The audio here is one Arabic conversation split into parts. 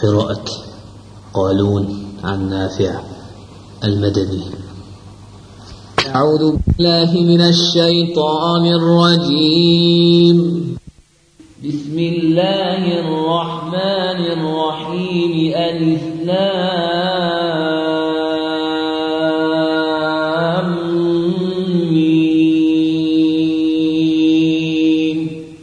قراءة قالون عن نافع المدني. أعوذ بالله من الشيطان الرجيم. بسم الله الرحمن الرحيم. ألف لام ميم.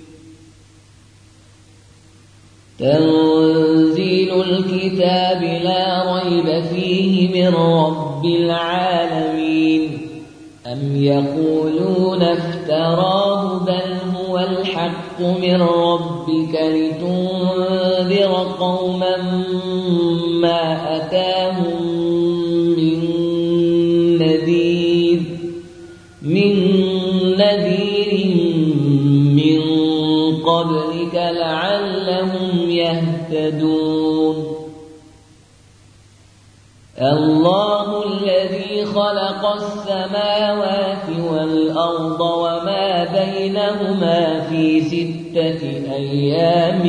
تنزيل الكتاب لا ريب فيه من رب العالمين. أم يقولون افتراه بل هو الحق من ربك لتنذر قوما ما أتاهم من نذير من قبلك لعلهم يهتدون. الله الذي خلق السماوات والأرض وما بينهما في 6 أيام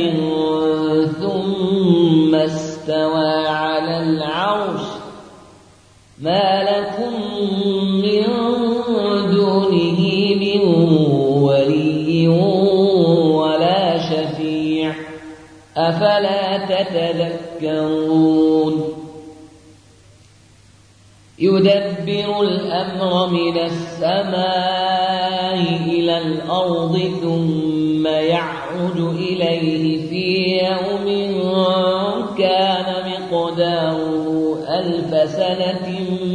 ثم استوى على العرش. ما لكم من دونه من ولي ولا شفيع أفلا تتذكرون. يدبر الأمر من السماء إلى الأرض ثم يعرج إليه في يوم كان مقداره 1000 سنة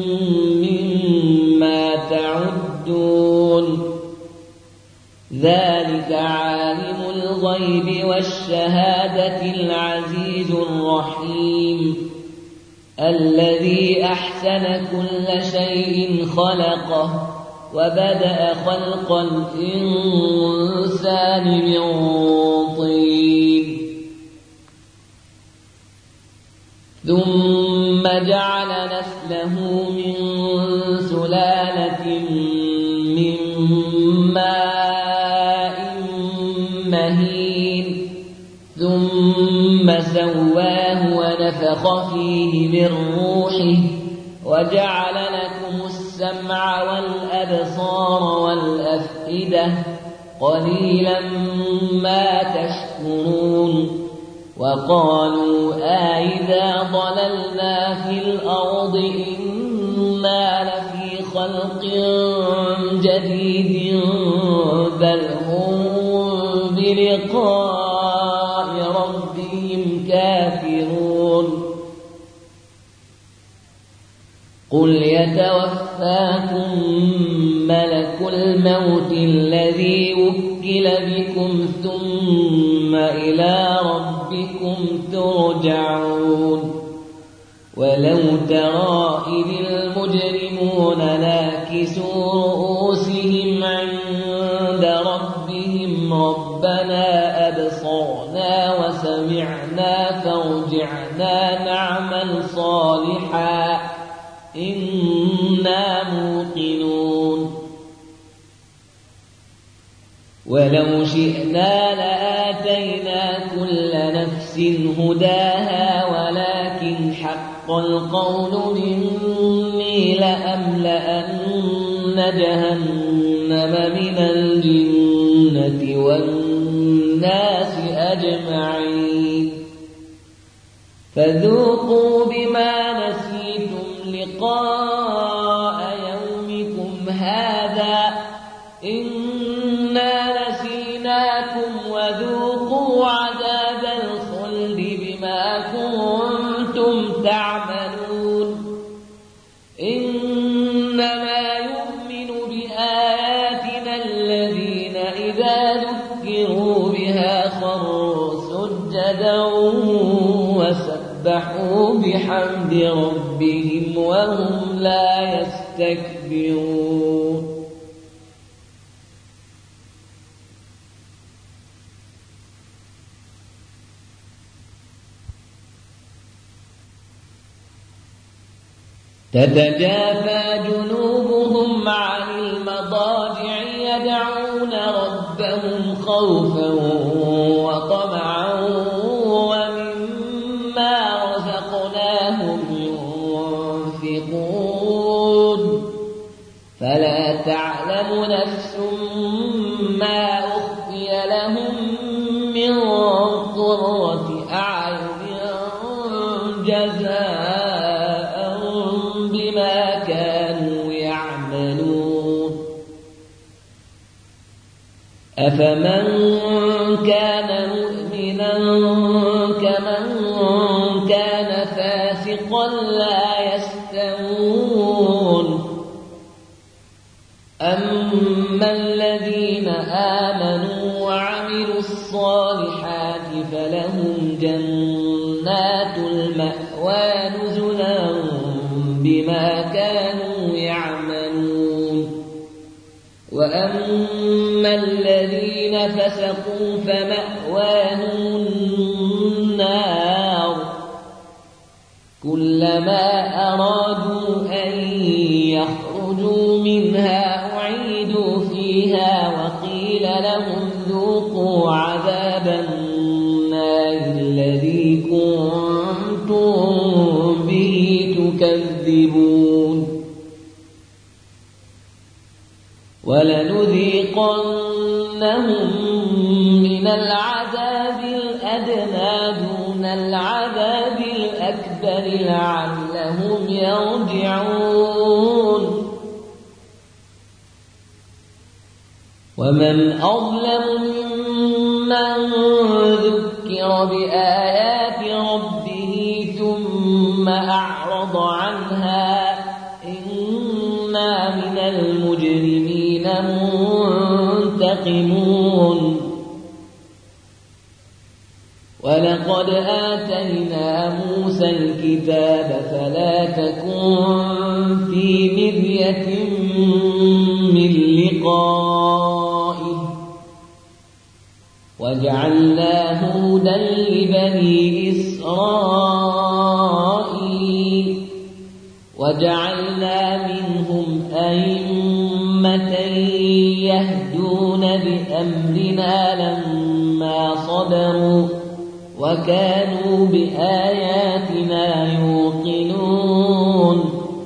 مما تعدون. ذلك عالم الغيب والشهادة العزيز الرحيم. الذي أحسن كل شيء خلقه وبدأ خلق الإنسان من طين ثم جعل نسله من سلالة من ماء مهين ثم سواه ونفخ فيه من روحه وجعل لكم السمع والأبصار والأفئدة قليلا ما تشكرون. وقالوا أإذا ضللنا في الأرض إنا لفي خلق جديد بل هم بلقاء ربهم كافرون. قل يتوفاكم ملك الموت الذي وكل بكم ثم إلى ربكم ترجعون. ولو ترى إذ المجرمون ناكسوا رؤوسهم عند ربهم ربنا أبصرنا وسمعنا فارجعنا نعمل صالحا إنا موقنون. ولو شئنا لآتينا كل نفس هداها ولكن حق القول مني لأملأن جهنم من الجنة والناس أجمعين. فذوقوا بما نسيتم لقاء يومكم هذا إنا نسيناكم وذوقوا عذاب الخلد بما كنتم تعملون. إنما يؤمن بآياتنا الذين إذا ذكروا بها خروا سجدا وسبحوا بحمد ربهم وهم لا يستكبرون. تتجافى جنوبهم عن المضاجع يدعون ربهم خوفا وطمعا ومما ينطقون فلا تعلم نفس ما أخفي لهم من قرة أعين جزاء بما كانوا يعملون أفمن كان مؤمنا كمن كان فاسقا لا يستوون أما الذين آمنوا وعملوا الصالحات فلهم جنات المأوى نزلا بما كانوا يعملون وأما الذين فسقوا فمأواهم النار كلما أرادوا أن يخرجوا منها أعيدوا فيها وقيل لهم ذوقوا عذاب النار الذي كنتم به تكذبون ولنذيقنهم من العذاب الأدنى دون العذاب الأكبر لعلهم يرجعون ومن أظلم ممن ذكر بآيات ربه ثم أعرض عنها إنا من المجرمين منتقمون ولقد آتينا موسى الكتاب فلا تكن في مرية من لقائه وجعلناه هدى لبني إسرائيل وجعلنا منهم أئمة يهدون بأمرنا لما صبروا وكانوا بآياتنا يوقنون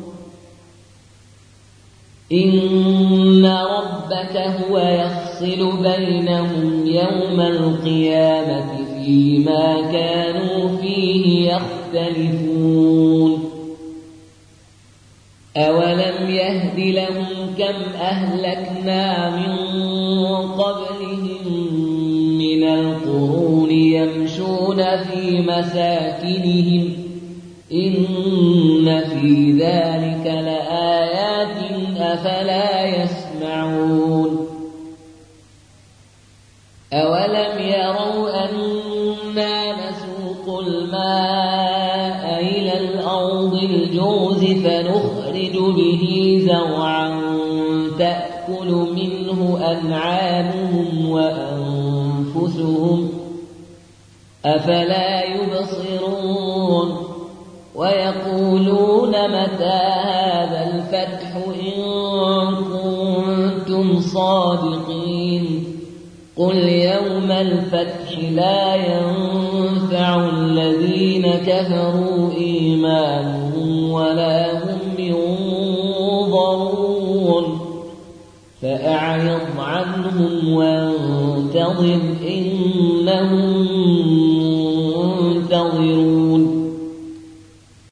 إن ربك هو يفصل بينهم يوم القيامة فيما كانوا فيه يختلفون أولم يهد لهم كم أهلكنا من قبلهم من القرون يمشون في مساكنهم إن في ذلك لآيات أفلا يسمعون أولم يروا أنا نسوق الماء إلى الأرض الجرز فنخرج به زرعا تأكل منه أنعامهم وأنفسهم أفلا يبصرون ويقولون متى هذا الفتح إن كنتم صادقين قل يوم الفتح لا ينفع الذين كفروا إيمانهم ولا هم ينظرون فأعرض عنهم وانتظر إنهم